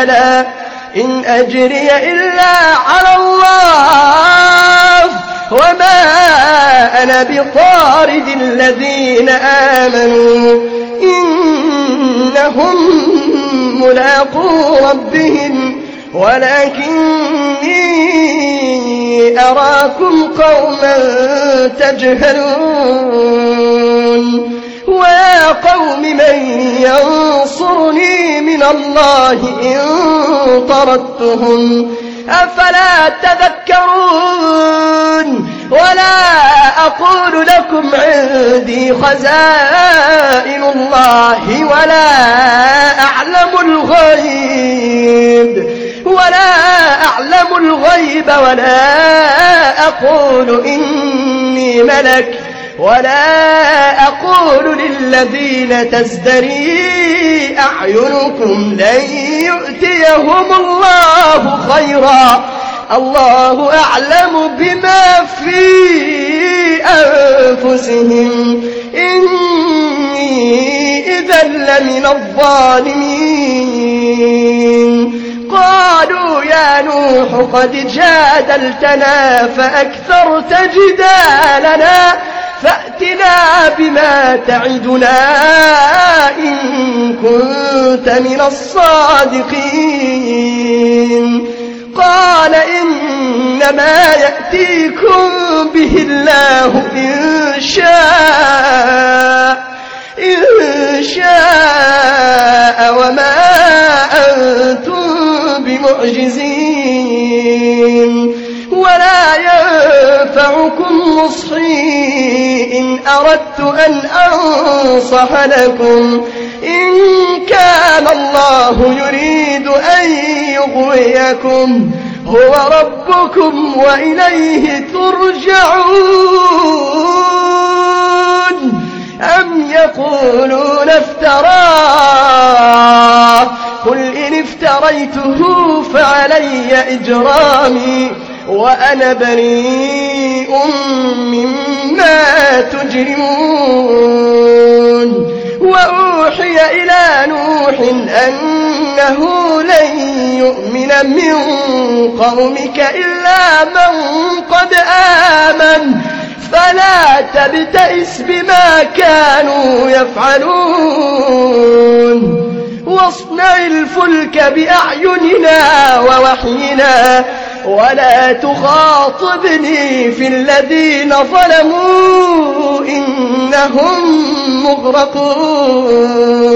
حبالا إن أجري إلا على الله وما أنا بطارد الذين آمنوا إنهم ملاقو ربهم ولكني أراكم قوما تجهلون ويا قوم من ينصرني من الله إن طردتهم أفلا تذكرون ولا أقول لكم عندي خزائن الله ولا أعلم الغيب ولا أقول إني ملك ولا أقول للذين تزدري أعينكم لن يؤتيهم الله خيرا الله أعلم بما في أنفسهم إني إذا لمن الظالمين قالوا يا نوح قد جادلتنا فأكثرت جدالنا فأتنا بما تعدنا إن كنت من الصادقين قال إنما يأتيكم به الله إن شاء وما أنتم بمعجزين ولا ينفعكم نصحي إن أردت أن أنصح لكم إن كان الله يريد أن يغويكم هو ربكم وإليه ترجعون أم يقولون افتراه قل إن افتريته فعلي إجرامي وأنا بريء مما تجرمون وأوحي إلى نوح أنه لن يؤمن من قومك إلا من قد آمن فلا تبتئس بما كانوا يفعلون واصنع الفلك بأعيننا ووحينا ولا تخاطبني في الذين ظلموا إنهم مغرقون